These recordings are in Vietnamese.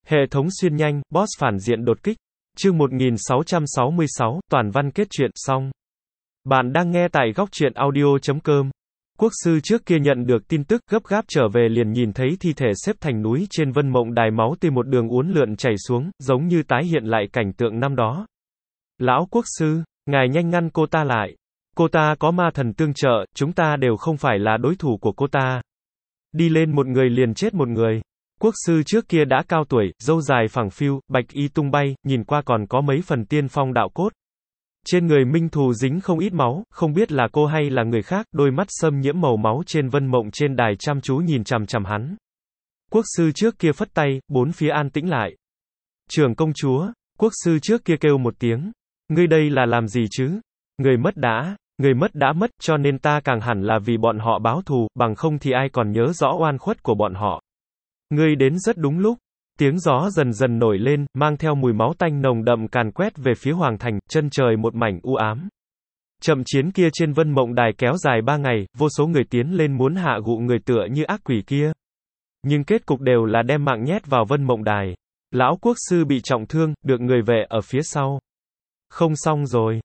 Hệ thống xuyên nhanh, boss phản diện đột kích. Chương 1666, toàn văn kết truyện xong. Bạn đang nghe tại góc truyện audio.com. Quốc sư trước kia nhận được tin tức gấp gáp trở về liền nhìn thấy thi thể xếp thành núi trên Vân Mộng Đài, máu tươi một đường uốn lượn chảy xuống, giống như tái hiện lại cảnh tượng năm đó. Lão quốc sư, ngài nhanh ngăn cô ta lại. Cô ta có ma thần tương trợ, chúng ta đều không phải là đối thủ của cô ta. Đi lên một người liền chết một người. Quốc sư trước kia đã cao tuổi, râu dài phẳng phiu, bạch y tung bay, nhìn qua còn có mấy phần tiên phong đạo cốt. Trên người Minh Thù dính không ít máu, không biết là cô hay là người khác, đôi mắt xâm nhiễm màu máu trên Vân Mộng trên đài chăm chú nhìn chằm chằm hắn. Quốc sư trước kia phất tay, bốn phía an tĩnh lại. Trưởng công chúa, quốc sư trước kia kêu một tiếng. Ngươi đây là làm gì chứ? Người mất đã mất, cho nên ta càng hẳn là vì bọn họ báo thù, bằng không thì ai còn nhớ rõ oan khuất của bọn họ. Ngươi đến rất đúng lúc. Tiếng gió dần dần nổi lên, mang theo mùi máu tanh nồng đậm càn quét về phía Hoàng Thành, chân trời một mảnh u ám. Trận chiến kia trên Vân Mộng Đài kéo dài 3 ngày, vô số người tiến lên muốn hạ gụ người tựa như ác quỷ kia. Nhưng kết cục đều là đem mạng nhét vào Vân Mộng Đài. Lão quốc sư bị trọng thương, được người vệ ở phía sau. Không xong rồi,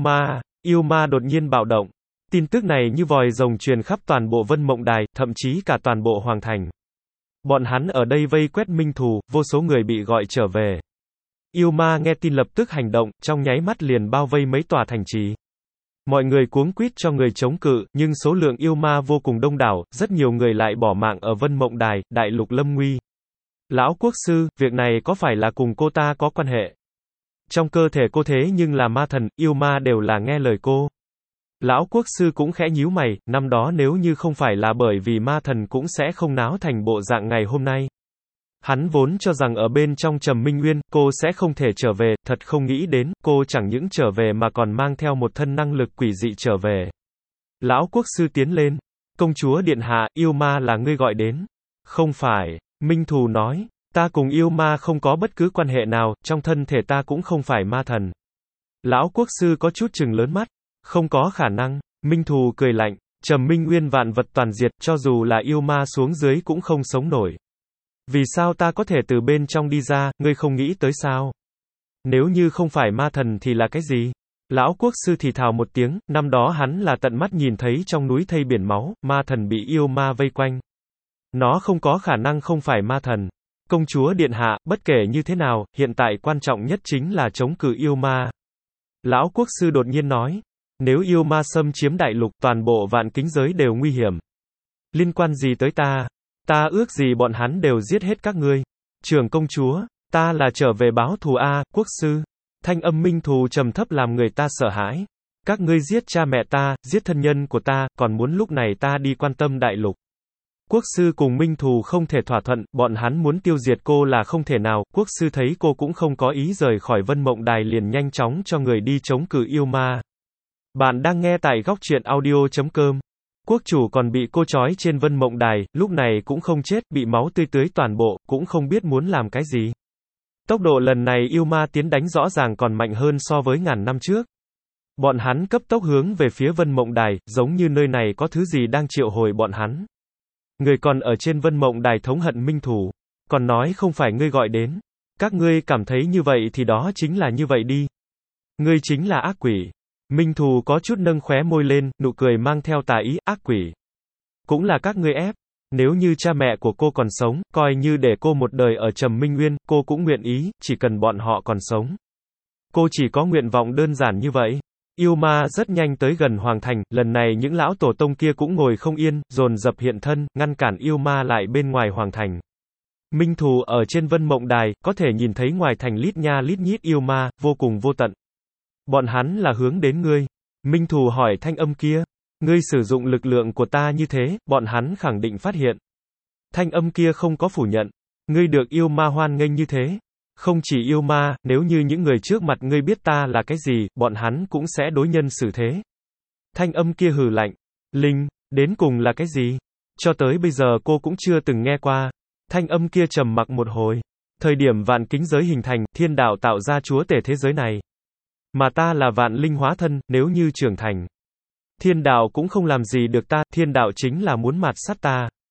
yêu ma đột nhiên bạo động. Tin tức này như vòi rồng truyền khắp toàn bộ Vân Mộng Đài, thậm chí cả toàn bộ Hoàng Thành. Bọn hắn ở đây vây quét Minh Thù, vô số người bị gọi trở về. Yêu ma nghe tin lập tức hành động, trong nháy mắt liền bao vây mấy tòa thành trì. Mọi người cuống quýt cho người chống cự, nhưng số lượng yêu ma vô cùng đông đảo, rất nhiều người lại bỏ mạng ở Vân Mộng Đài, đại lục lâm nguy. Lão quốc sư, việc này có phải là cùng cô ta có quan hệ? Trong cơ thể cô thế nhưng là ma thần, yêu ma đều là nghe lời cô. Lão quốc sư cũng khẽ nhíu mày, năm đó nếu như không phải là bởi vì ma thần cũng sẽ không náo thành bộ dạng ngày hôm nay. Hắn vốn cho rằng ở bên trong Trầm Minh Nguyên, cô sẽ không thể trở về, thật không nghĩ đến, cô chẳng những trở về mà còn mang theo một thân năng lực quỷ dị trở về. Lão quốc sư tiến lên. Công chúa điện hạ, yêu ma là ngươi gọi đến. Không phải, Minh Thù nói, ta cùng yêu ma không có bất cứ quan hệ nào, trong thân thể ta cũng không phải ma thần. Lão quốc sư có chút trừng lớn mắt. Không có khả năng. Minh Thù cười lạnh. Trầm Minh Nguyên vạn vật toàn diệt, cho dù là yêu ma xuống dưới cũng không sống nổi. Vì sao ta có thể từ bên trong đi ra, ngươi không nghĩ tới sao? Nếu như không phải ma thần thì là cái gì? Lão quốc sư thì thào một tiếng, năm đó hắn là tận mắt nhìn thấy trong núi thây biển máu, ma thần bị yêu ma vây quanh. Nó không có khả năng không phải ma thần. Công chúa điện hạ, bất kể như thế nào, hiện tại quan trọng nhất chính là chống cự yêu ma. Lão quốc sư đột nhiên nói. Nếu yêu ma xâm chiếm đại lục, toàn bộ vạn kính giới đều nguy hiểm. Liên quan gì tới ta? Ta ước gì bọn hắn đều giết hết các ngươi. Trưởng công chúa, ta là trở về báo thù a, quốc sư. Thanh âm Minh Thù trầm thấp làm người ta sợ hãi. Các ngươi giết cha mẹ ta, giết thân nhân của ta, còn muốn lúc này ta đi quan tâm đại lục. Quốc sư cùng Minh Thù không thể thỏa thuận, bọn hắn muốn tiêu diệt cô là không thể nào. Quốc sư thấy cô cũng không có ý rời khỏi Vân Mộng Đài liền nhanh chóng cho người đi chống cự yêu ma. Bạn đang nghe tại góc truyện audio.com. Quốc chủ còn bị cô trói trên Vân Mộng Đài, lúc này cũng không chết, bị máu tươi tưới toàn bộ, cũng không biết muốn làm cái gì. Tốc độ lần này yêu ma tiến đánh rõ ràng còn mạnh hơn so với ngàn năm trước. Bọn hắn cấp tốc hướng về phía Vân Mộng Đài, giống như nơi này có thứ gì đang triệu hồi bọn hắn. Người còn ở trên Vân Mộng Đài thống hận Minh Thù, còn nói không phải ngươi gọi đến. Các ngươi cảm thấy như vậy thì đó chính là như vậy đi. Ngươi chính là ác quỷ. Minh Thù có chút nâng khóe môi lên, nụ cười mang theo tà ý, ác quỷ. Cũng là các ngươi ép. Nếu như cha mẹ của cô còn sống, coi như để cô một đời ở Trầm Minh Nguyên, cô cũng nguyện ý, chỉ cần bọn họ còn sống. Cô chỉ có nguyện vọng đơn giản như vậy. Yêu ma rất nhanh tới gần Hoàng Thành, lần này những lão tổ tông kia cũng ngồi không yên, dồn dập hiện thân, ngăn cản yêu ma lại bên ngoài Hoàng Thành. Minh Thù ở trên Vân Mộng Đài, có thể nhìn thấy ngoài thành lít nha lít nhít yêu ma, vô cùng vô tận. Bọn hắn là hướng đến ngươi. Minh Thù hỏi thanh âm kia. Ngươi sử dụng lực lượng của ta như thế, bọn hắn khẳng định phát hiện. Thanh âm kia không có phủ nhận. Ngươi được yêu ma hoan nghênh như thế. Không chỉ yêu ma, nếu như những người trước mặt ngươi biết ta là cái gì, bọn hắn cũng sẽ đối nhân xử thế. Thanh âm kia hừ lạnh. Linh, đến cùng là cái gì? Cho tới bây giờ cô cũng chưa từng nghe qua. Thanh âm kia trầm mặc một hồi. Thời điểm vạn kính giới hình thành, thiên đạo tạo ra chúa tể thế giới này. Mà ta là vạn linh hóa thân, nếu như trưởng thành. Thiên đạo cũng không làm gì được ta, thiên đạo chính là muốn mạt sát ta.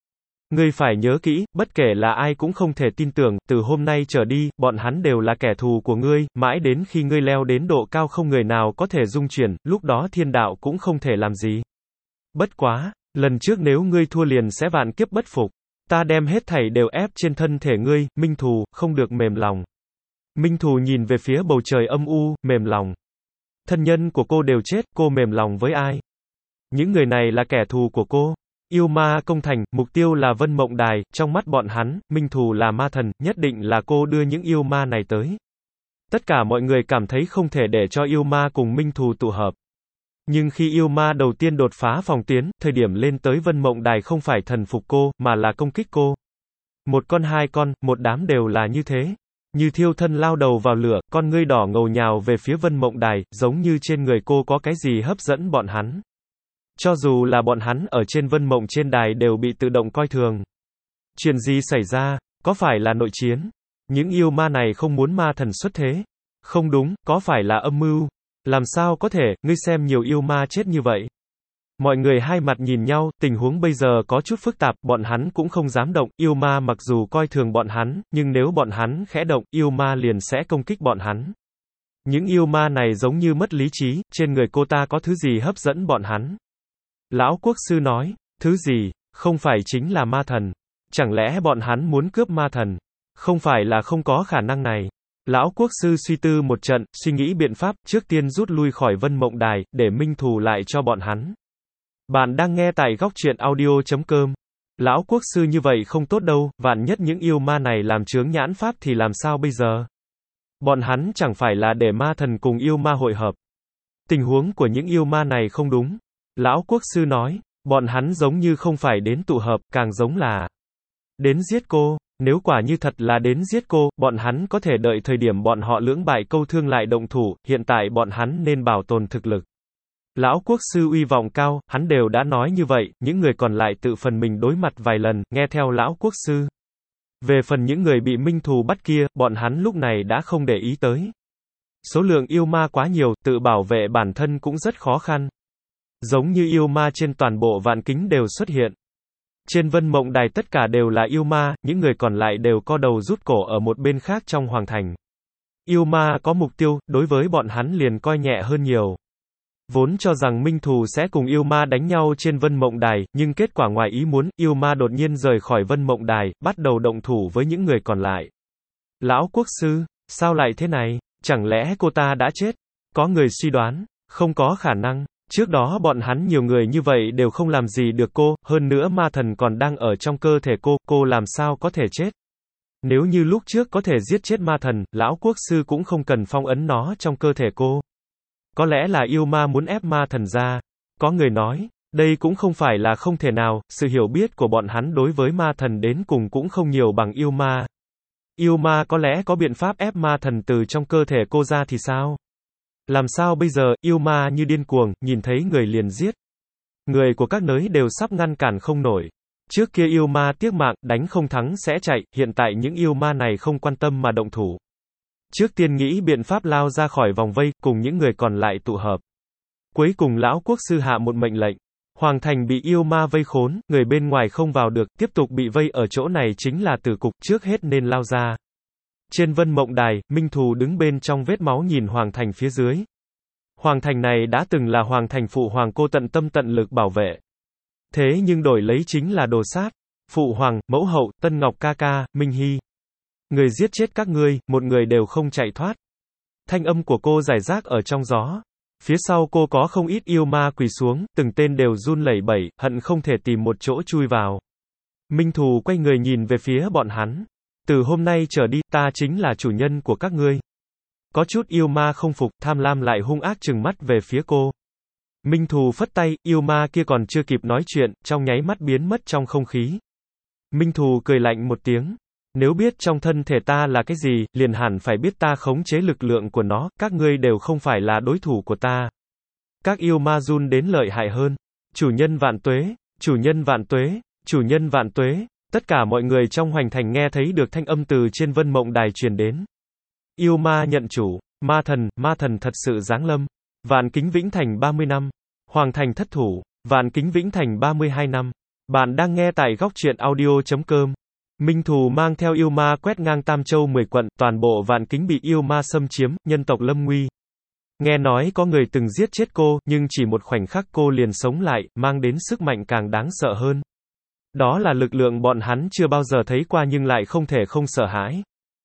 Ngươi phải nhớ kỹ, bất kể là ai cũng không thể tin tưởng, từ hôm nay trở đi, bọn hắn đều là kẻ thù của ngươi, mãi đến khi ngươi leo đến độ cao không người nào có thể dung chuyển, lúc đó thiên đạo cũng không thể làm gì. Bất quá, lần trước nếu ngươi thua liền sẽ vạn kiếp bất phục. Ta đem hết thảy đều ép trên thân thể ngươi, Minh Thù, không được mềm lòng. Minh Thù nhìn về phía bầu trời âm u, mềm lòng. Thân nhân của cô đều chết, cô mềm lòng với ai? Những người này là kẻ thù của cô. Yêu ma công thành, mục tiêu là Vân Mộng Đài, trong mắt bọn hắn, Minh Thù là ma thần, nhất định là cô đưa những yêu ma này tới. Tất cả mọi người cảm thấy không thể để cho yêu ma cùng Minh Thù tụ hợp. Nhưng khi yêu ma đầu tiên đột phá phòng tuyến, thời điểm lên tới Vân Mộng Đài không phải thần phục cô, mà là công kích cô. Một con hai con, một đám đều là như thế. Như thiêu thân lao đầu vào lửa, con ngươi đỏ ngầu nhào về phía Vân Mộng Đài, giống như trên người cô có cái gì hấp dẫn bọn hắn. Cho dù là bọn hắn ở trên Vân Mộng trên đài đều bị tự động coi thường. Chuyện gì xảy ra? Có phải là nội chiến? Những yêu ma này không muốn ma thần xuất thế? Không đúng, có phải là âm mưu? Làm sao có thể, ngươi xem nhiều yêu ma chết như vậy. Mọi người hai mặt nhìn nhau, tình huống bây giờ có chút phức tạp, bọn hắn cũng không dám động, yêu ma mặc dù coi thường bọn hắn, nhưng nếu bọn hắn khẽ động, yêu ma liền sẽ công kích bọn hắn. Những yêu ma này giống như mất lý trí, trên người cô ta có thứ gì hấp dẫn bọn hắn. Lão quốc sư nói, thứ gì, không phải chính là ma thần. Chẳng lẽ bọn hắn muốn cướp ma thần? Không phải là không có khả năng này. Lão quốc sư suy tư một trận, suy nghĩ biện pháp, trước tiên rút lui khỏi Vân Mộng Đài, để minh thù lại cho bọn hắn. Bạn đang nghe tại góc truyện audio.com. Lão quốc sư như vậy không tốt đâu, vạn nhất những yêu ma này làm chướng nhãn pháp thì làm sao bây giờ? Bọn hắn chẳng phải là để ma thần cùng yêu ma hội hợp. Tình huống của những yêu ma này không đúng. Lão quốc sư nói, bọn hắn giống như không phải đến tụ hợp, càng giống là đến giết cô. Nếu quả như thật là đến giết cô, bọn hắn có thể đợi thời điểm bọn họ lưỡng bại câu thương lại động thủ, hiện tại bọn hắn nên bảo tồn thực lực. Lão quốc sư uy vọng cao, hắn đều đã nói như vậy, những người còn lại tự phần mình đối mặt vài lần, nghe theo lão quốc sư. Về phần những người bị minh thù bắt kia, bọn hắn lúc này đã không để ý tới. Số lượng yêu ma quá nhiều, tự bảo vệ bản thân cũng rất khó khăn. Giống như yêu ma trên toàn bộ vạn kính đều xuất hiện. Trên Vân Mộng Đài tất cả đều là yêu ma, những người còn lại đều co đầu rút cổ ở một bên khác trong hoàng thành. Yêu ma có mục tiêu, đối với bọn hắn liền coi nhẹ hơn nhiều. Vốn cho rằng minh thù sẽ cùng yêu ma đánh nhau trên Vân Mộng Đài, nhưng kết quả ngoài ý muốn, yêu ma đột nhiên rời khỏi Vân Mộng Đài, bắt đầu động thủ với những người còn lại. Lão quốc sư, sao lại thế này? Chẳng lẽ cô ta đã chết? Có người suy đoán, không có khả năng. Trước đó bọn hắn nhiều người như vậy đều không làm gì được cô, hơn nữa ma thần còn đang ở trong cơ thể cô làm sao có thể chết? Nếu như lúc trước có thể giết chết ma thần, lão quốc sư cũng không cần phong ấn nó trong cơ thể cô. Có lẽ là yêu ma muốn ép ma thần ra. Có người nói, đây cũng không phải là không thể nào, sự hiểu biết của bọn hắn đối với ma thần đến cùng cũng không nhiều bằng yêu ma. Yêu ma có lẽ có biện pháp ép ma thần từ trong cơ thể cô ra thì sao? Làm sao bây giờ, yêu ma như điên cuồng, nhìn thấy người liền giết. Người của các nới đều sắp ngăn cản không nổi. Trước kia yêu ma tiếc mạng, đánh không thắng sẽ chạy, hiện tại những yêu ma này không quan tâm mà động thủ. Trước tiên nghĩ biện pháp lao ra khỏi vòng vây, cùng những người còn lại tụ hợp. Cuối cùng lão quốc sư hạ một mệnh lệnh. Hoàng thành bị yêu ma vây khốn, người bên ngoài không vào được, tiếp tục bị vây ở chỗ này chính là tử cục, trước hết nên lao ra. Trên Vân Mộng Đài, Minh Thù đứng bên trong vết máu nhìn hoàng thành phía dưới. Hoàng thành này đã từng là hoàng thành phụ hoàng cô tận tâm tận lực bảo vệ. Thế nhưng đổi lấy chính là đồ sát. Phụ hoàng, mẫu hậu, Tân Ngọc ca ca, Minh Hy. Người giết chết các ngươi, một người đều không chạy thoát. Thanh âm của cô rải rác ở trong gió. Phía sau cô có không ít yêu ma quỳ xuống, từng tên đều run lẩy bẩy, hận không thể tìm một chỗ chui vào. Minh Thù quay người nhìn về phía bọn hắn. Từ hôm nay trở đi, ta chính là chủ nhân của các ngươi. Có chút yêu ma không phục, tham lam lại hung ác trừng mắt về phía cô. Minh Thù phất tay, yêu ma kia còn chưa kịp nói chuyện, trong nháy mắt biến mất trong không khí. Minh Thù cười lạnh một tiếng. Nếu biết trong thân thể ta là cái gì, liền hẳn phải biết ta khống chế lực lượng của nó, các ngươi đều không phải là đối thủ của ta. Các yêu ma run đến lợi hại hơn. Chủ nhân vạn tuế, chủ nhân vạn tuế, chủ nhân vạn tuế. Tất cả mọi người trong hoành thành nghe thấy được thanh âm từ trên Vân Mộng Đài truyền đến. Yêu ma nhận chủ, ma thần thật sự giáng lâm. Vạn Kính Vĩnh Thành 30 năm. Hoàng thành thất thủ, Vạn Kính Vĩnh Thành 32 năm. Bạn đang nghe tại góc truyện audio.com. Minh Thù mang theo yêu ma quét ngang Tam Châu 10 quận, toàn bộ Vạn Kính bị yêu ma xâm chiếm, nhân tộc lâm nguy. Nghe nói có người từng giết chết cô, nhưng chỉ một khoảnh khắc cô liền sống lại, mang đến sức mạnh càng đáng sợ hơn. Đó là lực lượng bọn hắn chưa bao giờ thấy qua nhưng lại không thể không sợ hãi.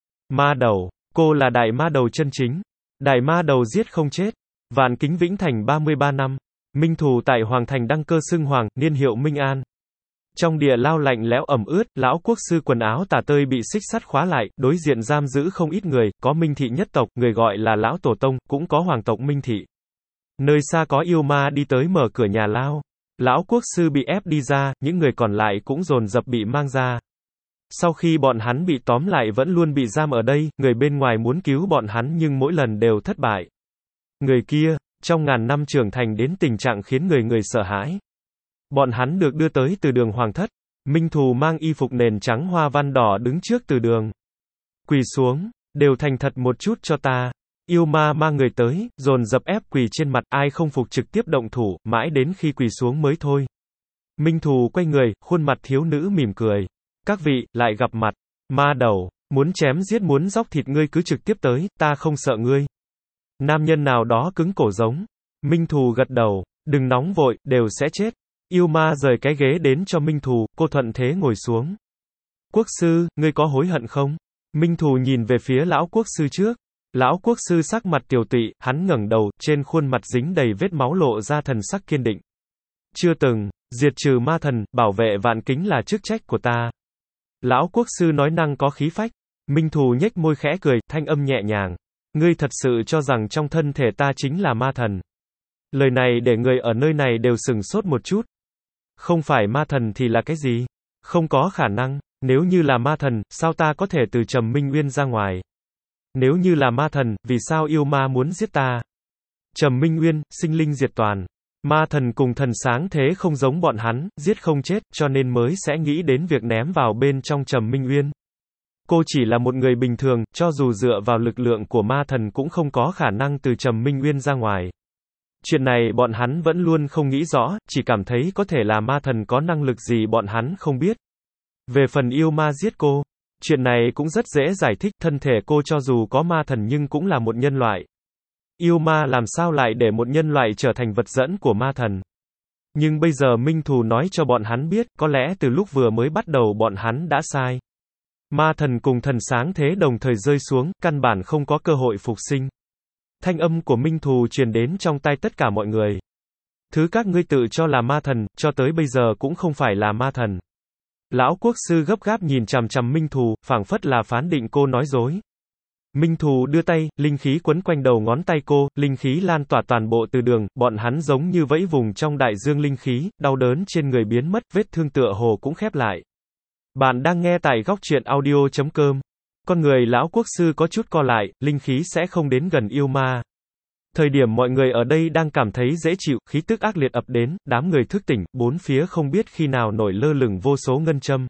Ma đầu, cô là đại ma đầu chân chính. Đại ma đầu giết không chết. Vạn Kính Vĩnh Thành 33 năm. Minh Thù tại Hoàng Thành đăng cơ xưng hoàng, niên hiệu Minh An. Trong địa lao lạnh lẽo ẩm ướt, lão quốc sư quần áo tả tơi bị xích sắt khóa lại, đối diện giam giữ không ít người, có Minh thị nhất tộc, người gọi là lão tổ tông, cũng có hoàng tộc Minh thị. Nơi xa có yêu ma đi tới mở cửa nhà lao. Lão quốc sư bị ép đi ra, những người còn lại cũng dồn dập bị mang ra. Sau khi bọn hắn bị tóm lại vẫn luôn bị giam ở đây, người bên ngoài muốn cứu bọn hắn nhưng mỗi lần đều thất bại. Người kia, trong ngàn năm trưởng thành đến tình trạng khiến người sợ hãi. Bọn hắn được đưa tới từ đường hoàng thất. Minh Thù mang y phục nền trắng hoa văn đỏ đứng trước từ đường. Quỳ xuống, đều thành thật một chút cho ta. Yêu ma mang người tới, dồn dập ép quỳ trên mặt, ai không phục trực tiếp động thủ, mãi đến khi quỳ xuống mới thôi. Minh Thù quay người, khuôn mặt thiếu nữ mỉm cười. Các vị, lại gặp mặt. Ma đầu, muốn chém giết muốn dóc thịt ngươi cứ trực tiếp tới, ta không sợ ngươi. Nam nhân nào đó cứng cổ giống. Minh Thù gật đầu, đừng nóng vội, đều sẽ chết. Yêu ma rời cái ghế đến cho Minh Thù, cô thuận thế ngồi xuống. Quốc sư, ngươi có hối hận không? Minh Thù nhìn về phía lão quốc sư trước. Lão quốc sư sắc mặt tiều tụy, hắn ngẩng đầu, trên khuôn mặt dính đầy vết máu lộ ra thần sắc kiên định. Chưa từng, diệt trừ ma thần, bảo vệ Vạn Kính là chức trách của ta. Lão quốc sư nói năng có khí phách. Minh Thù nhếch môi khẽ cười, thanh âm nhẹ nhàng. Ngươi thật sự cho rằng trong thân thể ta chính là ma thần. Lời này để người ở nơi này đều sửng sốt một chút. Không phải ma thần thì là cái gì? Không có khả năng. Nếu như là ma thần, sao ta có thể từ Trầm Minh Uyên ra ngoài? Nếu như là ma thần, vì sao yêu ma muốn giết ta? Trầm Minh Uyên, sinh linh diệt toàn. Ma thần cùng thần sáng thế không giống bọn hắn, giết không chết, cho nên mới sẽ nghĩ đến việc ném vào bên trong Trầm Minh Uyên. Cô chỉ là một người bình thường, cho dù dựa vào lực lượng của ma thần cũng không có khả năng từ Trầm Minh Uyên ra ngoài. Chuyện này bọn hắn vẫn luôn không nghĩ rõ, chỉ cảm thấy có thể là ma thần có năng lực gì bọn hắn không biết. Về phần yêu ma giết cô, chuyện này cũng rất dễ giải thích, thân thể cô cho dù có ma thần nhưng cũng là một nhân loại. Yêu ma làm sao lại để một nhân loại trở thành vật dẫn của ma thần. Nhưng bây giờ Minh Thù nói cho bọn hắn biết, có lẽ từ lúc vừa mới bắt đầu bọn hắn đã sai. Ma thần cùng thần sáng thế đồng thời rơi xuống, căn bản không có cơ hội phục sinh. Thanh âm của Minh Thù truyền đến trong tai tất cả mọi người. Thứ các ngươi tự cho là ma thần, cho tới bây giờ cũng không phải là ma thần. Lão quốc sư gấp gáp nhìn chằm chằm Minh Thù, phảng phất là phán định cô nói dối. Minh Thù đưa tay, linh khí quấn quanh đầu ngón tay cô, linh khí lan tỏa toàn bộ từ đường, bọn hắn giống như vẫy vùng trong đại dương linh khí, đau đớn trên người biến mất, vết thương tựa hồ cũng khép lại. Bạn đang nghe tại góc truyện audio.com. Con người lão quốc sư có chút co lại, linh khí sẽ không đến gần yêu ma. Thời điểm mọi người ở đây đang cảm thấy dễ chịu, khí tức ác liệt ập đến, đám người thức tỉnh, bốn phía không biết khi nào nổi lơ lửng vô số ngân châm.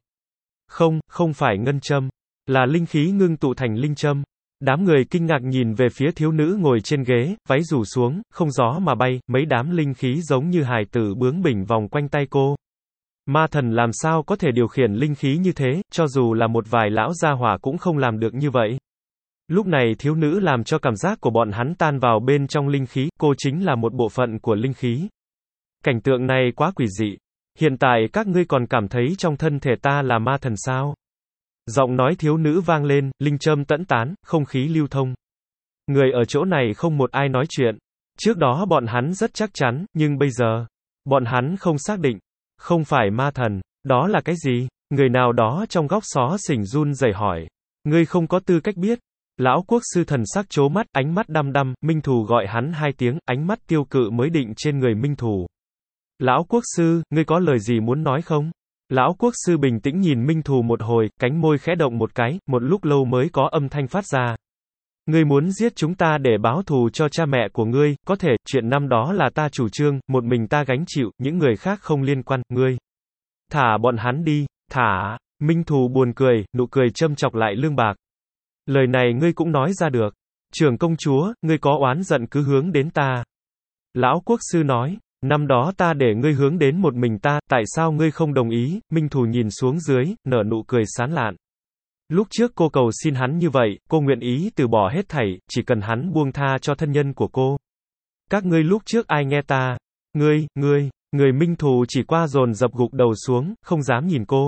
Không phải ngân châm, là linh khí ngưng tụ thành linh châm. Đám người kinh ngạc nhìn về phía thiếu nữ ngồi trên ghế, váy rủ xuống, không gió mà bay, mấy đám linh khí giống như hài tử bướng bỉnh vòng quanh tay cô. Ma thần làm sao có thể điều khiển linh khí như thế, cho dù là một vài lão gia hỏa cũng không làm được như vậy. Lúc này thiếu nữ làm cho cảm giác của bọn hắn tan vào bên trong linh khí, cô chính là một bộ phận của linh khí. Cảnh tượng này quá quỷ dị. Hiện tại các ngươi còn cảm thấy trong thân thể ta là ma thần sao? Giọng nói thiếu nữ vang lên, linh châm tẫn tán, không khí lưu thông. Người ở chỗ này không một ai nói chuyện. Trước đó bọn hắn rất chắc chắn, nhưng bây giờ, bọn hắn không xác định. Không phải ma thần, đó là cái gì? Người nào đó trong góc xó xỉnh run rẩy hỏi. Ngươi không có tư cách biết. Lão quốc sư thần sắc chố mắt, ánh mắt đăm đăm, Minh Thù gọi hắn hai tiếng, ánh mắt tiêu cự mới định trên người Minh Thù. Lão quốc sư, ngươi có lời gì muốn nói không? Lão quốc sư bình tĩnh nhìn Minh Thù một hồi, cánh môi khẽ động một cái, một lúc lâu mới có âm thanh phát ra. Ngươi muốn giết chúng ta để báo thù cho cha mẹ của ngươi, có thể, chuyện năm đó là ta chủ trương, một mình ta gánh chịu, những người khác không liên quan, ngươi. Thả bọn hắn đi, thả. Minh Thù buồn cười, nụ cười châm chọc lại Lương Bạc. Lời này ngươi cũng nói ra được. Trưởng công chúa, ngươi có oán giận cứ hướng đến ta. Lão quốc sư nói, Năm đó ta để ngươi hướng đến một mình ta, tại sao ngươi không đồng ý? Minh Thù nhìn xuống dưới, nở nụ cười sán lạn. Lúc trước cô cầu xin hắn như vậy, cô nguyện ý từ bỏ hết thảy, chỉ cần hắn buông tha cho thân nhân của cô. Các ngươi lúc trước ai nghe ta? Người Minh Thù chỉ qua dồn dập gục đầu xuống, không dám nhìn cô.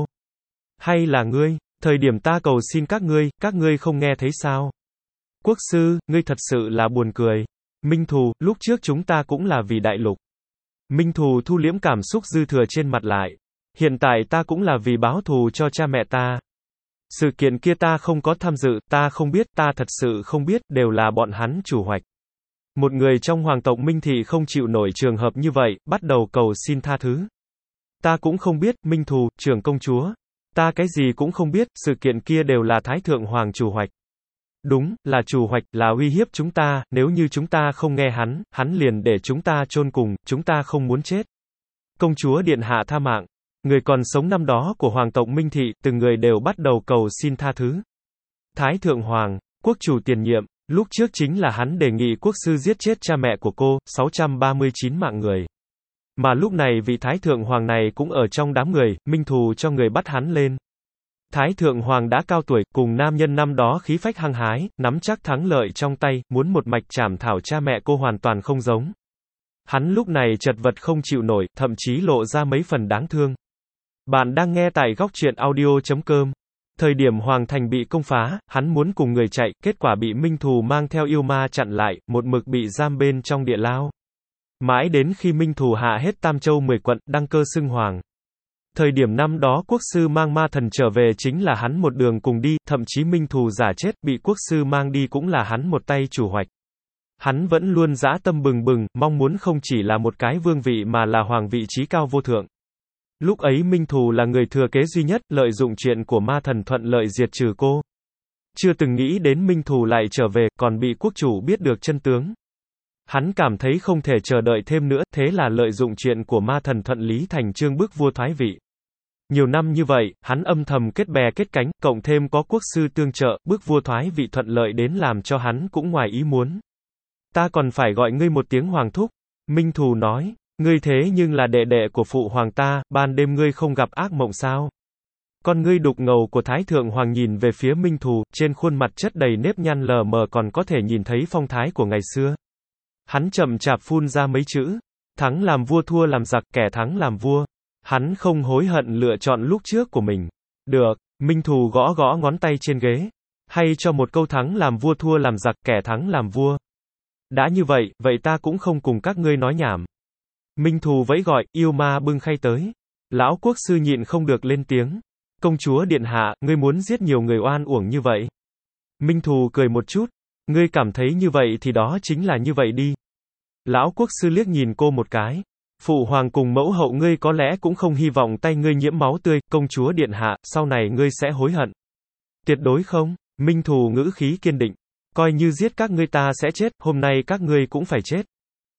Hay là ngươi? Thời điểm ta cầu xin các ngươi không nghe thấy sao? Quốc sư, ngươi thật sự là buồn cười. Minh Thù, lúc trước chúng ta cũng là vì đại lục. Minh Thù thu liễm cảm xúc dư thừa trên mặt lại. Hiện tại ta cũng là vì báo thù cho cha mẹ ta. Sự kiện kia ta không có tham dự, ta không biết, ta thật sự không biết, đều là bọn hắn chủ hoạch. Một người trong hoàng tộc Minh Thị không chịu nổi trường hợp như vậy, bắt đầu cầu xin tha thứ. Ta cũng không biết, Minh Thù, trưởng công chúa. Ta cái gì cũng không biết, sự kiện kia đều là Thái Thượng Hoàng chủ hoạch. Đúng, là chủ hoạch, là uy hiếp chúng ta, nếu như chúng ta không nghe hắn liền để chúng ta chôn cùng, chúng ta không muốn chết. Công chúa điện hạ tha mạng. Người còn sống năm đó của hoàng tộc Minh Thị, từng người đều bắt đầu cầu xin tha thứ. Thái Thượng Hoàng, quốc chủ tiền nhiệm, lúc trước chính là hắn đề nghị quốc sư giết chết cha mẹ của cô, 639 mạng người. Mà lúc này vị Thái Thượng Hoàng này cũng ở trong đám người, Minh Thù cho người bắt hắn lên. Thái Thượng Hoàng đã cao tuổi, cùng nam nhân năm đó khí phách hăng hái, nắm chắc thắng lợi trong tay, muốn một mạch trảm thảo cha mẹ cô hoàn toàn không giống. Hắn lúc này chật vật không chịu nổi, thậm chí lộ ra mấy phần đáng thương. Bạn đang nghe tại góc truyện audio.com. Thời điểm Hoàng Thành bị công phá, hắn muốn cùng người chạy, kết quả bị Minh Thù mang theo yêu ma chặn lại, một mực bị giam bên trong địa lao. Mãi đến khi Minh Thù hạ hết Tam Châu 10 quận, đăng cơ xưng hoàng. Thời điểm năm đó quốc sư mang ma thần trở về chính là hắn một đường cùng đi, thậm chí Minh Thù giả chết, bị quốc sư mang đi cũng là hắn một tay chủ hoạch. Hắn vẫn luôn dã tâm bừng bừng, mong muốn không chỉ là một cái vương vị mà là hoàng vị trí cao vô thượng. Lúc ấy Minh Thù là người thừa kế duy nhất, lợi dụng chuyện của ma thần thuận lợi diệt trừ cô. Chưa từng nghĩ đến Minh Thù lại trở về, còn bị quốc chủ biết được chân tướng. Hắn cảm thấy không thể chờ đợi thêm nữa, thế là lợi dụng chuyện của ma thần thuận lý thành chương bức vua thoái vị. Nhiều năm như vậy, hắn âm thầm kết bè kết cánh, cộng thêm có quốc sư tương trợ, bức vua thoái vị thuận lợi đến làm cho hắn cũng ngoài ý muốn. Ta còn phải gọi ngươi một tiếng hoàng thúc. Minh Thù nói, ngươi thế nhưng là đệ đệ của phụ hoàng ta, ban đêm ngươi không gặp ác mộng sao? Con ngươi đục ngầu của Thái Thượng Hoàng nhìn về phía Minh Thù, trên khuôn mặt chất đầy nếp nhăn lờ mờ còn có thể nhìn thấy phong thái của ngày xưa. Hắn chậm chạp phun ra mấy chữ, thắng làm vua thua làm giặc, kẻ thắng làm vua. Hắn không hối hận lựa chọn lúc trước của mình. Được, Minh Thù gõ gõ ngón tay trên ghế. Hay cho một câu thắng làm vua thua làm giặc, kẻ thắng làm vua. Đã như vậy, vậy ta cũng không cùng các ngươi nói nhảm. Minh Thù vẫy gọi, yêu ma bưng khay tới. Lão quốc sư nhịn không được lên tiếng. Công chúa điện hạ, ngươi muốn giết nhiều người oan uổng như vậy. Minh Thù cười một chút. Ngươi cảm thấy như vậy thì đó chính là như vậy đi. Lão quốc sư liếc nhìn cô một cái. Phụ hoàng cùng mẫu hậu ngươi có lẽ cũng không hy vọng tay ngươi nhiễm máu tươi, công chúa điện hạ, sau này ngươi sẽ hối hận. Tuyệt đối không, Minh Thù ngữ khí kiên định. Coi như giết các ngươi ta sẽ chết, hôm nay các ngươi cũng phải chết.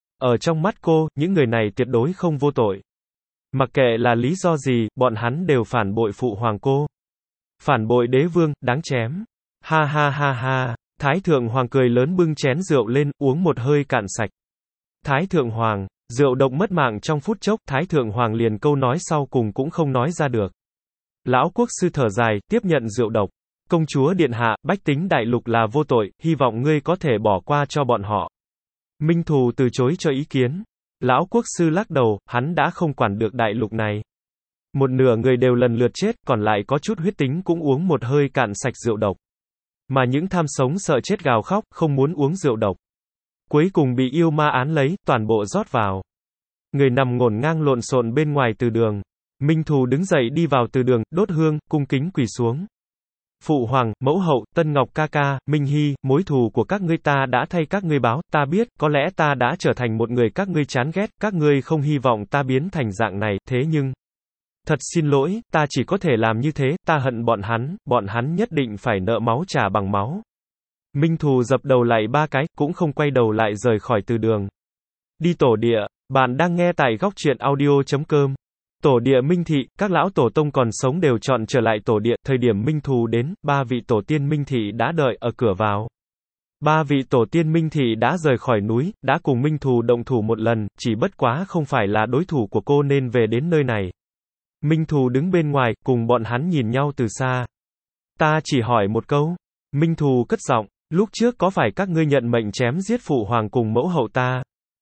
Ở trong mắt cô, những người này tuyệt đối không vô tội. Mặc kệ là lý do gì, bọn hắn đều phản bội phụ hoàng cô. Phản bội đế vương, đáng chém. Ha ha ha ha, Thái Thượng Hoàng cười lớn bưng chén rượu lên, uống một hơi cạn sạch. Thái Thượng Hoàng, rượu độc mất mạng trong phút chốc, Thái Thượng Hoàng liền câu nói sau cùng cũng không nói ra được. Lão quốc sư thở dài, tiếp nhận rượu độc. Công chúa điện hạ, bách tính đại lục là vô tội, hy vọng ngươi có thể bỏ qua cho bọn họ. Minh Thù từ chối cho ý kiến. Lão quốc sư lắc đầu, hắn đã không quản được đại lục này. Một nửa người đều lần lượt chết, còn lại có chút huyết tính cũng uống một hơi cạn sạch rượu độc. Mà những tham sống sợ chết gào khóc, không muốn uống rượu độc. Cuối cùng bị yêu ma án lấy, toàn bộ rót vào. Người nằm ngổn ngang lộn xộn bên ngoài từ đường. Minh Thù đứng dậy đi vào từ đường, đốt hương, cung kính quỳ xuống. Phụ hoàng, mẫu hậu, Tân Ngọc ca ca, Minh Hy, mối thù của các ngươi ta đã thay các ngươi báo, ta biết, có lẽ ta đã trở thành một người các ngươi chán ghét, các ngươi không hy vọng ta biến thành dạng này, thế nhưng... Thật xin lỗi, ta chỉ có thể làm như thế, ta hận bọn hắn nhất định phải nợ máu trả bằng máu. Minh Thù dập đầu lại 3 cái, cũng không quay đầu lại rời khỏi từ đường. Đi tổ địa, bạn đang nghe tại góc truyện audio.com. Tổ địa Minh Thị, các lão tổ tông còn sống đều chọn trở lại tổ địa, thời điểm Minh Thù đến, 3 vị tổ tiên Minh Thị đã đợi ở cửa vào. Ba vị tổ tiên Minh Thị đã rời khỏi núi, đã cùng Minh Thù động thủ một lần, chỉ bất quá không phải là đối thủ của cô nên về đến nơi này. Minh Thù đứng bên ngoài, cùng bọn hắn nhìn nhau từ xa. Ta chỉ hỏi một câu. Minh Thù cất giọng, lúc trước có phải các ngươi nhận mệnh chém giết phụ hoàng cùng mẫu hậu ta?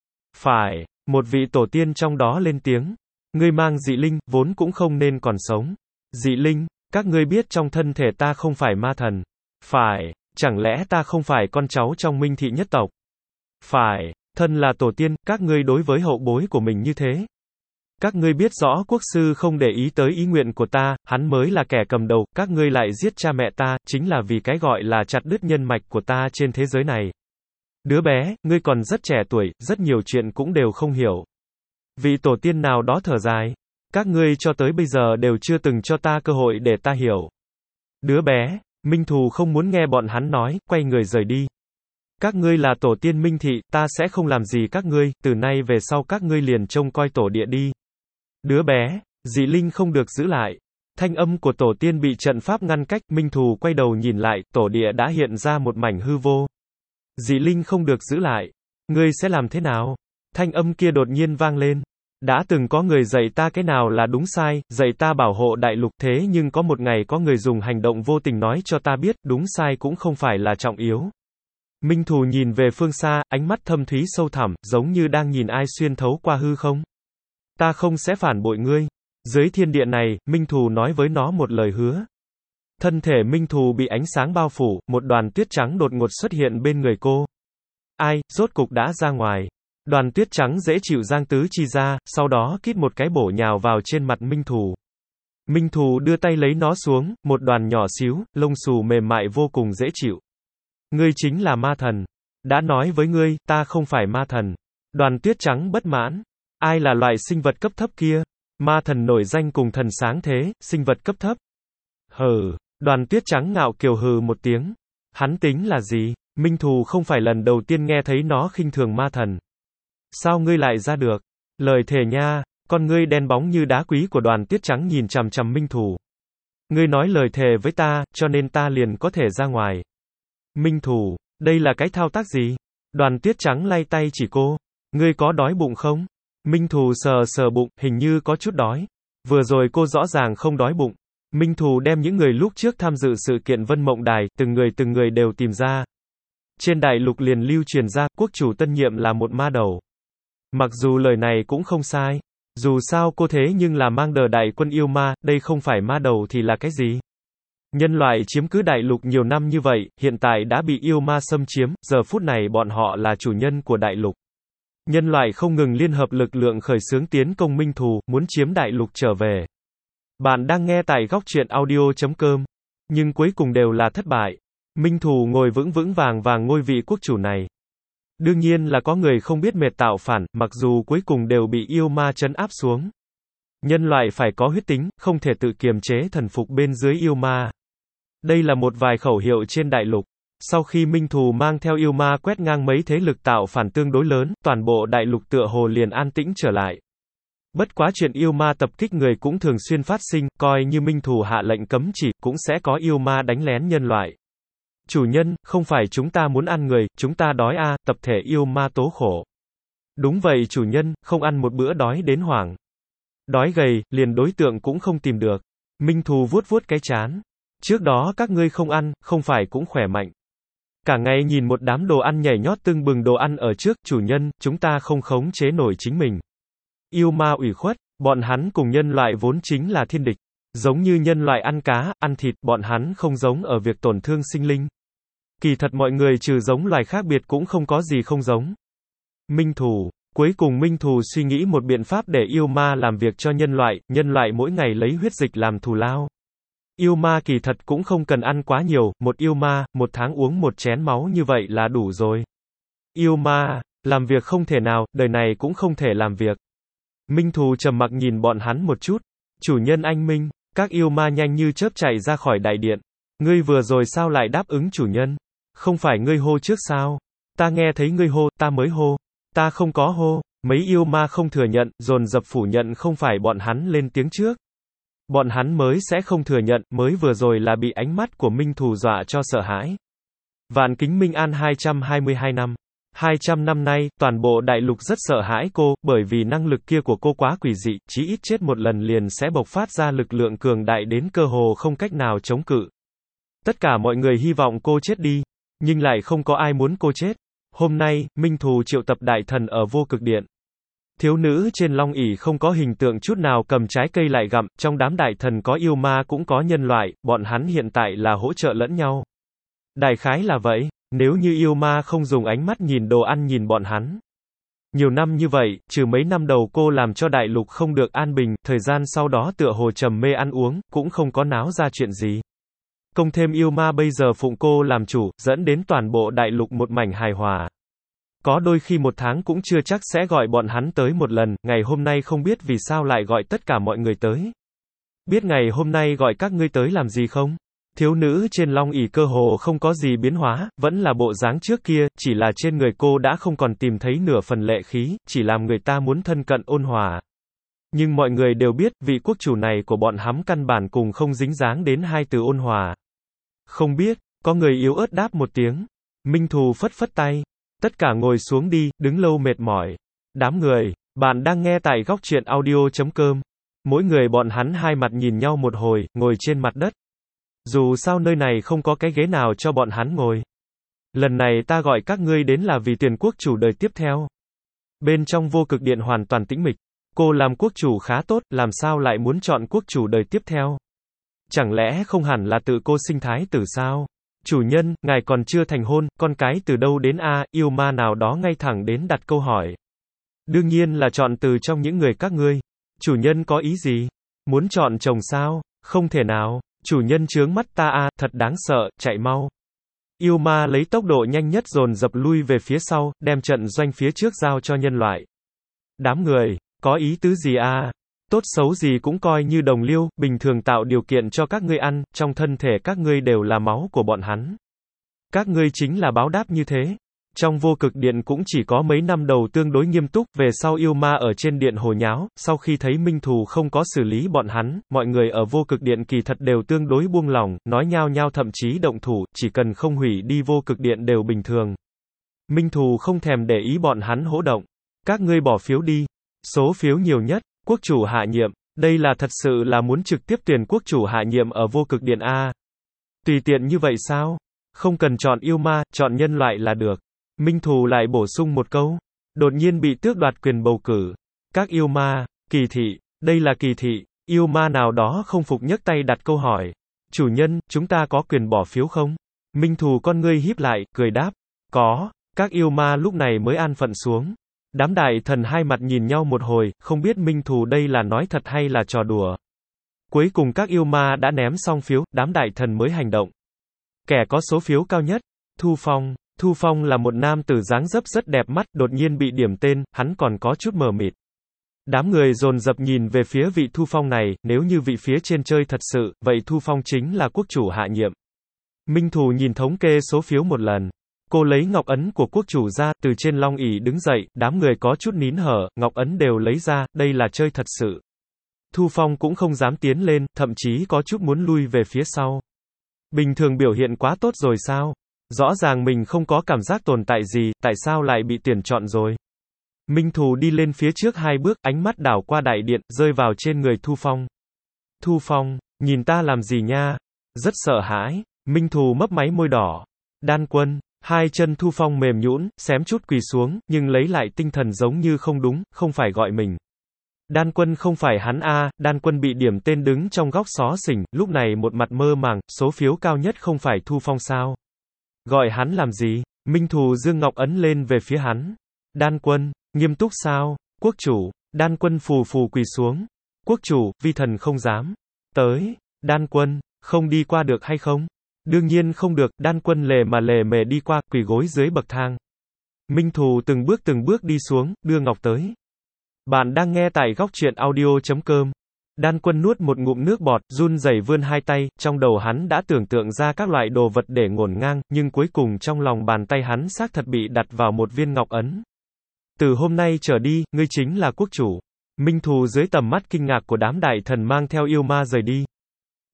Phải, một vị tổ tiên trong đó lên tiếng. Ngươi mang dị linh, vốn cũng không nên còn sống. Dị linh, các ngươi biết trong thân thể ta không phải ma thần. Phải, chẳng lẽ ta không phải con cháu trong Minh Thị nhất tộc? Phải, thân là tổ tiên, các ngươi đối với hậu bối của mình như thế. Các ngươi biết rõ quốc sư không để ý tới ý nguyện của ta, hắn mới là kẻ cầm đầu, các ngươi lại giết cha mẹ ta, chính là vì cái gọi là chặt đứt nhân mạch của ta trên thế giới này. Đứa bé, ngươi còn rất trẻ tuổi, rất nhiều chuyện cũng đều không hiểu. Vị tổ tiên nào đó thở dài. Các ngươi cho tới bây giờ đều chưa từng cho ta cơ hội để ta hiểu. Đứa bé, Minh Thù không muốn nghe bọn hắn nói, quay người rời đi. Các ngươi là tổ tiên Minh Thị, ta sẽ không làm gì các ngươi, từ nay về sau các ngươi liền trông coi tổ địa đi. Đứa bé, dị linh không được giữ lại. Thanh âm của tổ tiên bị trận pháp ngăn cách, Minh Thù quay đầu nhìn lại, tổ địa đã hiện ra một mảnh hư vô. Dị linh không được giữ lại. Ngươi sẽ làm thế nào? Thanh âm kia đột nhiên vang lên. Đã từng có người dạy ta cái nào là đúng sai, dạy ta bảo hộ đại lục, thế nhưng có một ngày có người dùng hành động vô tình nói cho ta biết, đúng sai cũng không phải là trọng yếu. Minh Thù nhìn về phương xa, ánh mắt thâm thúy sâu thẳm, giống như đang nhìn ai xuyên thấu qua hư không. Ta không sẽ phản bội ngươi. Dưới thiên địa này, Minh Thù nói với nó một lời hứa. Thân thể Minh Thù bị ánh sáng bao phủ, một đoàn tuyết trắng đột ngột xuất hiện bên người cô. Ai, rốt cục đã ra ngoài. Đoàn tuyết trắng dễ chịu giang tứ chi ra, sau đó kít một cái bổ nhào vào trên mặt Minh Thù. Minh Thù đưa tay lấy nó xuống, một đoàn nhỏ xíu, lông xù mềm mại vô cùng dễ chịu. Ngươi chính là ma thần. Đã nói với ngươi, ta không phải ma thần. Đoàn tuyết trắng bất mãn. Ai là loại sinh vật cấp thấp kia? Ma thần nổi danh cùng thần sáng thế, sinh vật cấp thấp. Hừ, đoàn tuyết trắng ngạo kiều hừ một tiếng. Hắn tính là gì? Minh Thù không phải lần đầu tiên nghe thấy nó khinh thường ma thần. Sao ngươi lại ra được? Lời thề nha, con ngươi đen bóng như đá quý của đoàn tuyết trắng nhìn chằm chằm Minh Thù. Ngươi nói lời thề với ta, cho nên ta liền có thể ra ngoài. Minh Thù, đây là cái thao tác gì? Đoàn tuyết trắng lay tay chỉ cô. Ngươi có đói bụng không? Minh Thù sờ sờ bụng, hình như có chút đói. Vừa rồi cô rõ ràng không đói bụng. Minh Thù đem những người lúc trước tham dự sự kiện Vân Mộng Đài, từng người đều tìm ra. Trên đại lục liền lưu truyền ra, quốc chủ tân nhiệm là một ma đầu. Mặc dù lời này cũng không sai. Dù sao cô thế nhưng là mang đờ đại quân yêu ma, đây không phải ma đầu thì là cái gì? Nhân loại chiếm cứ đại lục nhiều năm như vậy, hiện tại đã bị yêu ma xâm chiếm, giờ phút này bọn họ là chủ nhân của đại lục. Nhân loại không ngừng liên hợp lực lượng khởi xướng tiến công Minh Thù, muốn chiếm đại lục trở về. Bạn đang nghe tại góc truyện audio.com. Nhưng cuối cùng đều là thất bại. Minh Thù ngồi vững vững vàng vàng ngôi vị quốc chủ này. Đương nhiên là có người không biết mệt tạo phản, mặc dù cuối cùng đều bị yêu ma trấn áp xuống. Nhân loại phải có huyết tính, không thể tự kiềm chế thần phục bên dưới yêu ma. Đây là một vài khẩu hiệu trên đại lục. Sau khi Minh Thù mang theo yêu ma quét ngang mấy thế lực tạo phản tương đối lớn, toàn bộ đại lục tựa hồ liền an tĩnh trở lại. Bất quá chuyện yêu ma tập kích người cũng thường xuyên phát sinh, coi như Minh Thù hạ lệnh cấm chỉ, cũng sẽ có yêu ma đánh lén nhân loại. Chủ nhân, không phải chúng ta muốn ăn người, chúng ta đói à, tập thể yêu ma tố khổ. Đúng vậy chủ nhân, không ăn một bữa đói đến hoảng. Đói gầy, liền đối tượng cũng không tìm được. Minh Thù vuốt vuốt cái trán. Trước đó các ngươi không ăn, không phải cũng khỏe mạnh. Cả ngày nhìn một đám đồ ăn nhảy nhót tưng bừng đồ ăn ở trước, chủ nhân, chúng ta không khống chế nổi chính mình. Yêu ma ủy khuất, bọn hắn cùng nhân loại vốn chính là thiên địch. Giống như nhân loại ăn cá, ăn thịt, bọn hắn không giống ở việc tổn thương sinh linh. Kỳ thật mọi người trừ giống loài khác biệt cũng không có gì không giống. Minh Thù, cuối cùng Minh Thù suy nghĩ một biện pháp để yêu ma làm việc cho nhân loại mỗi ngày lấy huyết dịch làm thù lao. Yêu ma kỳ thật cũng không cần ăn quá nhiều, một yêu ma, một tháng uống một chén máu như vậy là đủ rồi. Yêu ma, làm việc không thể nào, đời này cũng không thể làm việc. Minh Thù trầm mặc nhìn bọn hắn một chút. Chủ nhân anh Minh, các yêu ma nhanh như chớp chạy ra khỏi đại điện. Ngươi vừa rồi sao lại đáp ứng chủ nhân? Không phải ngươi hô trước sao? Ta nghe thấy ngươi hô, ta mới hô. Ta không có hô. Mấy yêu ma không thừa nhận, dồn dập phủ nhận không phải bọn hắn lên tiếng trước. Bọn hắn mới sẽ không thừa nhận, mới vừa rồi là bị ánh mắt của Minh Thù dọa cho sợ hãi. Vạn Kính Minh An 222 năm. 200 năm nay, toàn bộ đại lục rất sợ hãi cô, bởi vì năng lực kia của cô quá quỷ dị, chí ít chết một lần liền sẽ bộc phát ra lực lượng cường đại đến cơ hồ không cách nào chống cự. Tất cả mọi người hy vọng cô chết đi, nhưng lại không có ai muốn cô chết. Hôm nay, Minh Thù triệu tập đại thần ở Vô Cực Điện. Thiếu nữ trên long ỷ không có hình tượng chút nào cầm trái cây lại gặm, trong đám đại thần có yêu ma cũng có nhân loại, bọn hắn hiện tại là hỗ trợ lẫn nhau. Đại khái là vậy, nếu như yêu ma không dùng ánh mắt nhìn đồ ăn nhìn bọn hắn. Nhiều năm như vậy, trừ mấy năm đầu cô làm cho đại lục không được an bình, thời gian sau đó tựa hồ trầm mê ăn uống, cũng không có náo ra chuyện gì. Cộng thêm yêu ma bây giờ phụng cô làm chủ, dẫn đến toàn bộ đại lục một mảnh hài hòa. Có đôi khi một tháng cũng chưa chắc sẽ gọi bọn hắn tới một lần, ngày hôm nay không biết vì sao lại gọi tất cả mọi người tới. Biết ngày hôm nay gọi các ngươi tới làm gì không? Thiếu nữ trên long ỷ cơ hồ không có gì biến hóa, vẫn là bộ dáng trước kia, chỉ là trên người cô đã không còn tìm thấy nửa phần lệ khí, chỉ làm người ta muốn thân cận ôn hòa. Nhưng mọi người đều biết, vị quốc chủ này của bọn hắn căn bản cùng không dính dáng đến hai từ ôn hòa. Không biết, có người yếu ớt đáp một tiếng. Minh Thù phất phất tay. Tất cả ngồi xuống đi, đứng lâu mệt mỏi. Đám người, bạn đang nghe tại góc truyện audio.com. Mỗi người bọn hắn hai mặt nhìn nhau một hồi, ngồi trên mặt đất. Dù sao nơi này không có cái ghế nào cho bọn hắn ngồi. Lần này ta gọi các ngươi đến là vì tuyển quốc chủ đời tiếp theo. Bên trong Vô Cực Điện hoàn toàn tĩnh mịch. Cô làm quốc chủ khá tốt, làm sao lại muốn chọn quốc chủ đời tiếp theo? Chẳng lẽ không hẳn là tự cô sinh thái tử sao? Chủ nhân, ngài còn chưa thành hôn, con cái từ đâu đến a? Yêu ma nào đó ngay thẳng đến đặt câu hỏi. Đương nhiên là chọn từ trong những người các ngươi. Chủ nhân có ý gì? Muốn chọn chồng sao? Không thể nào. Chủ nhân chướng mắt ta a, thật đáng sợ, chạy mau. Yêu ma lấy tốc độ nhanh nhất dồn dập lui về phía sau, đem trận doanh phía trước giao cho nhân loại. Đám người, có ý tứ gì a? Tốt xấu gì cũng coi như đồng liêu, bình thường tạo điều kiện cho các ngươi ăn, trong thân thể các ngươi đều là máu của bọn hắn. Các ngươi chính là báo đáp như thế. Trong Vô Cực Điện cũng chỉ có mấy năm đầu tương đối nghiêm túc, về sau yêu ma ở trên điện hồ nháo, sau khi thấy Minh Thù không có xử lý bọn hắn, mọi người ở Vô Cực Điện kỳ thật đều tương đối buông lỏng, nói nhao nhao thậm chí động thủ, chỉ cần không hủy đi Vô Cực Điện đều bình thường. Minh Thù không thèm để ý bọn hắn hỗ động. Các ngươi bỏ phiếu đi. Số phiếu nhiều nhất, quốc chủ hạ nhiệm. Đây là thật sự là muốn trực tiếp tuyển quốc chủ hạ nhiệm ở Vô Cực Điện a? Tùy tiện như vậy sao? Không cần chọn yêu ma, chọn nhân loại là được. Minh Thù lại bổ sung một câu. Đột nhiên bị tước đoạt quyền bầu cử. Các yêu ma, kỳ thị, đây là kỳ thị. Yêu ma nào đó không phục nhấc tay đặt câu hỏi. Chủ nhân, chúng ta có quyền bỏ phiếu không? Minh Thù con ngươi híp lại, cười đáp. Có. Các yêu ma lúc này mới an phận xuống. Đám đại thần hai mặt nhìn nhau một hồi, không biết Minh Thù đây là nói thật hay là trò đùa. Cuối cùng các yêu ma đã ném xong phiếu, đám đại thần mới hành động. Kẻ có số phiếu cao nhất, Thu Phong. Thu Phong là một nam tử dáng dấp rất đẹp mắt, đột nhiên bị điểm tên, hắn còn có chút mờ mịt. Đám người dồn dập nhìn về phía vị Thu Phong này, nếu như vị phía trên chơi thật sự, vậy Thu Phong chính là quốc chủ hạ nhiệm. Minh Thù nhìn thống kê số phiếu một lần. Cô lấy ngọc ấn của quốc chủ ra, từ trên long ỷ đứng dậy, đám người có chút nín hở, ngọc ấn đều lấy ra, đây là chơi thật sự. Thu Phong cũng không dám tiến lên, thậm chí có chút muốn lui về phía sau. Bình thường biểu hiện quá tốt rồi sao? Rõ ràng mình không có cảm giác tồn tại gì, tại sao lại bị tuyển chọn rồi? Minh Thù đi lên phía trước hai bước, ánh mắt đảo qua đại điện, rơi vào trên người Thu Phong. Thu Phong, nhìn ta làm gì nha? Rất sợ hãi. Minh Thù mấp máy môi đỏ. Đan Quân. Hai chân Thu Phong mềm nhũn, xém chút quỳ xuống, nhưng lấy lại tinh thần giống như không đúng, không phải gọi mình. Đan Quân không phải hắn a? Đan Quân bị điểm tên đứng trong góc xó xỉnh, lúc này một mặt mơ màng, số phiếu cao nhất không phải Thu Phong sao? Gọi hắn làm gì? Minh Thù dương ngọc ấn lên về phía hắn. Đan Quân, nghiêm túc sao? Quốc chủ. Đan Quân phù phù quỳ xuống. Quốc chủ, vi thần không dám. Tới. Đan Quân, không đi qua được hay không? Đương nhiên không được, Đan Quân lề mề đi qua, quỳ gối dưới bậc thang. Minh Thù từng bước đi xuống, đưa ngọc tới. Bạn đang nghe tại góc truyện audio.com. Đan Quân nuốt một ngụm nước bọt, run rẩy vươn hai tay, trong đầu hắn đã tưởng tượng ra các loại đồ vật để ngổn ngang, nhưng cuối cùng trong lòng bàn tay hắn xác thật bị đặt vào một viên ngọc ấn. Từ hôm nay trở đi, ngươi chính là quốc chủ. Minh Thù dưới tầm mắt kinh ngạc của đám đại thần mang theo yêu ma rời đi.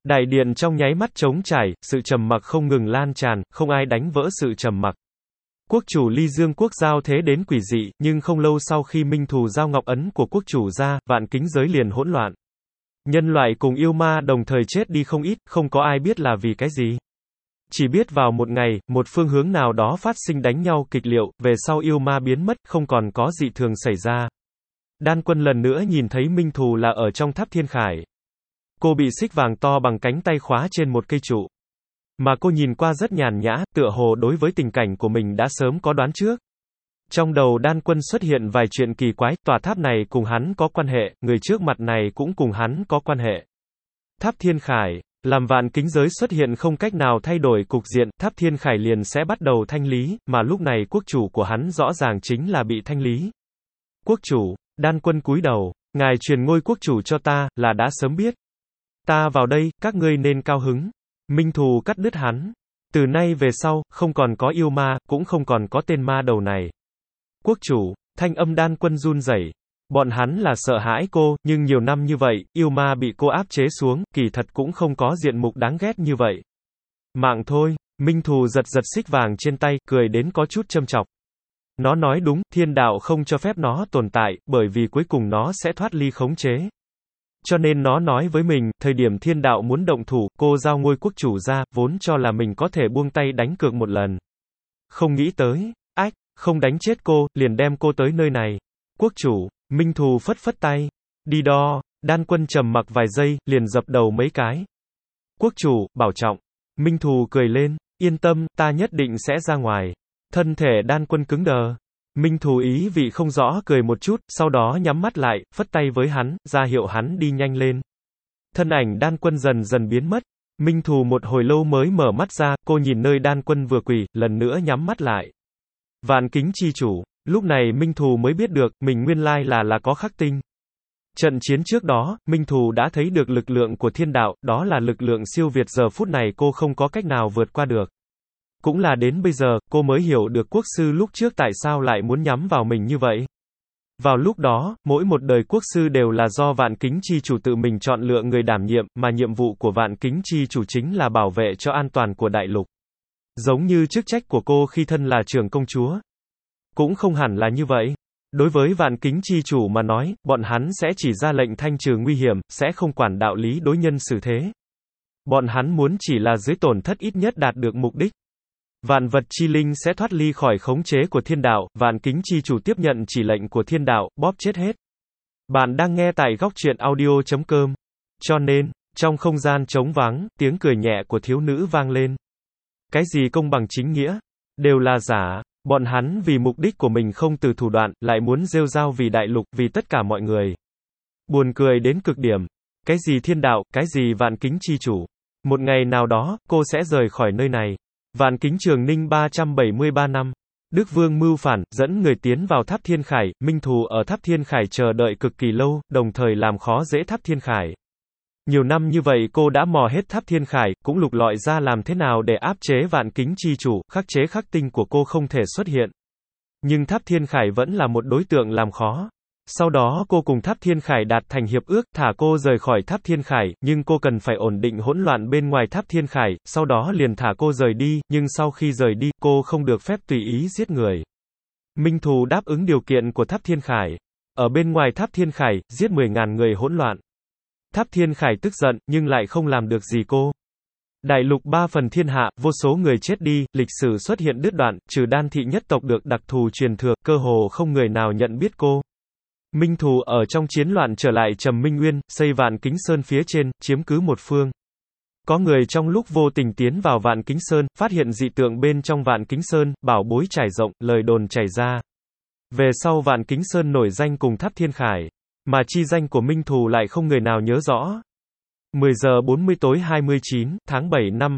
Đại điện trong nháy mắt trống trải, sự trầm mặc không ngừng lan tràn, không ai đánh vỡ sự trầm mặc. Quốc chủ Ly Dương quốc giao thế đến quỷ dị, nhưng không lâu sau khi Minh Thù giao ngọc ấn của quốc chủ ra, vạn kính giới liền hỗn loạn. Nhân loại cùng yêu ma đồng thời chết đi không ít, không có ai biết là vì cái gì. Chỉ biết vào một ngày, một phương hướng nào đó phát sinh đánh nhau kịch liệu, về sau yêu ma biến mất, không còn có dị thường xảy ra. Đan Quân lần nữa nhìn thấy Minh Thù là ở trong tháp Thiên Khải. Cô bị xích vàng to bằng cánh tay khóa trên một cây trụ. Mà cô nhìn qua rất nhàn nhã, tựa hồ đối với tình cảnh của mình đã sớm có đoán trước. Trong đầu Đan Quân xuất hiện vài chuyện kỳ quái, tòa tháp này cùng hắn có quan hệ, người trước mặt này cũng cùng hắn có quan hệ. Tháp Thiên Khải, làm vạn kính giới xuất hiện không cách nào thay đổi cục diện, tháp Thiên Khải liền sẽ bắt đầu thanh lý, mà lúc này quốc chủ của hắn rõ ràng chính là bị thanh lý. Quốc chủ, Đan Quân cúi đầu, ngài truyền ngôi quốc chủ cho ta, là đã sớm biết. Ta vào đây, các ngươi nên cao hứng. Minh Thù cắt đứt hắn. Từ nay về sau, không còn có yêu ma, cũng không còn có tên ma đầu này. Quốc chủ, thanh âm Đan Quân run rẩy. Bọn hắn là sợ hãi cô, nhưng nhiều năm như vậy, yêu ma bị cô áp chế xuống, kỳ thật cũng không có diện mục đáng ghét như vậy. Mạng thôi, Minh Thù giật giật xích vàng trên tay, cười đến có chút châm chọc. Nó nói đúng, thiên đạo không cho phép nó tồn tại, bởi vì cuối cùng nó sẽ thoát ly khống chế. Cho nên nó nói với mình, thời điểm thiên đạo muốn động thủ, cô giao ngôi quốc chủ ra, vốn cho là mình có thể buông tay đánh cược một lần. Không nghĩ tới, không đánh chết cô, liền đem cô tới nơi này. Quốc chủ, Minh Thù phất phất tay. Đi đo, Đan Quân trầm mặc vài giây, liền dập đầu mấy cái. Quốc chủ, bảo trọng. Minh Thù cười lên, yên tâm, ta nhất định sẽ ra ngoài. Thân thể Đan Quân cứng đờ. Minh Thù ý vị không rõ cười một chút, sau đó nhắm mắt lại, phất tay với hắn, ra hiệu hắn đi nhanh lên. Thân ảnh Đan Quân dần dần biến mất. Minh Thù một hồi lâu mới mở mắt ra, cô nhìn nơi Đan Quân vừa quỳ, lần nữa nhắm mắt lại. Vạn kính chi chủ, lúc này Minh Thù mới biết được, mình nguyên lai là có khắc tinh. Trận chiến trước đó, Minh Thù đã thấy được lực lượng của thiên đạo, đó là lực lượng siêu việt giờ phút này cô không có cách nào vượt qua được. Cũng là đến bây giờ, cô mới hiểu được quốc sư lúc trước tại sao lại muốn nhắm vào mình như vậy. Vào lúc đó, mỗi một đời quốc sư đều là do vạn kính chi chủ tự mình chọn lựa người đảm nhiệm, mà nhiệm vụ của vạn kính chi chủ chính là bảo vệ cho an toàn của đại lục. Giống như chức trách của cô khi thân là trưởng công chúa. Cũng không hẳn là như vậy. Đối với vạn kính chi chủ mà nói, bọn hắn sẽ chỉ ra lệnh thanh trừ nguy hiểm, sẽ không quản đạo lý đối nhân xử thế. Bọn hắn muốn chỉ là dưới tổn thất ít nhất đạt được mục đích. Vạn vật chi linh sẽ thoát ly khỏi khống chế của thiên đạo, vạn kính chi chủ tiếp nhận chỉ lệnh của thiên đạo, bóp chết hết. Bạn đang nghe tại góc truyện audio.com. Cho nên, trong không gian trống vắng, tiếng cười nhẹ của thiếu nữ vang lên. Cái gì công bằng chính nghĩa? Đều là giả. Bọn hắn vì mục đích của mình không từ thủ đoạn, lại muốn rêu rao vì đại lục, vì tất cả mọi người. Buồn cười đến cực điểm. Cái gì thiên đạo, cái gì vạn kính chi chủ. Một ngày nào đó, cô sẽ rời khỏi nơi này. Vạn kính Trường Ninh 373 năm. Đức Vương mưu phản, dẫn người tiến vào tháp Thiên Khải, Minh Thù ở tháp Thiên Khải chờ đợi cực kỳ lâu, đồng thời làm khó dễ tháp Thiên Khải. Nhiều năm như vậy cô đã mò hết tháp Thiên Khải, cũng lục lọi ra làm thế nào để áp chế vạn kính chi chủ, khắc chế khắc tinh của cô không thể xuất hiện. Nhưng tháp Thiên Khải vẫn là một đối tượng làm khó. Sau đó cô cùng tháp Thiên Khải đạt thành hiệp ước, thả cô rời khỏi tháp Thiên Khải, nhưng cô cần phải ổn định hỗn loạn bên ngoài tháp Thiên Khải, sau đó liền thả cô rời đi, nhưng sau khi rời đi, cô không được phép tùy ý giết người. Minh Thù đáp ứng điều kiện của tháp Thiên Khải. Ở bên ngoài tháp Thiên Khải, giết 10.000 người hỗn loạn. Tháp Thiên Khải tức giận, nhưng lại không làm được gì cô. Đại lục 3 phần thiên hạ, vô số người chết đi, lịch sử xuất hiện đứt đoạn, trừ Đan thị nhất tộc được đặc thù truyền thừa, cơ hồ không người nào nhận biết cô. Minh Thù ở trong chiến loạn trở lại Trầm Minh Nguyên, xây Vạn Kính Sơn phía trên, chiếm cứ một phương. Có người trong lúc vô tình tiến vào Vạn Kính Sơn, phát hiện dị tượng bên trong Vạn Kính Sơn, bảo bối trải rộng, lời đồn chảy ra. Về sau Vạn Kính Sơn nổi danh cùng tháp Thiên Khải. Mà chi danh của Minh Thù lại không người nào nhớ rõ. 10 giờ 40 tối 29 tháng 7 năm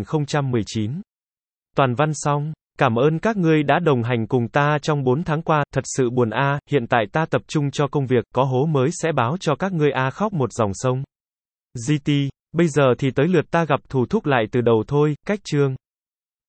2019. Toàn văn xong. Cảm ơn các ngươi đã đồng hành cùng ta trong 4 tháng qua, thật sự buồn a, hiện tại ta tập trung cho công việc, có hố mới sẽ báo cho các ngươi a khóc một dòng sông. GT, bây giờ thì tới lượt ta gặp Thù Thúc lại từ đầu thôi, cách chương.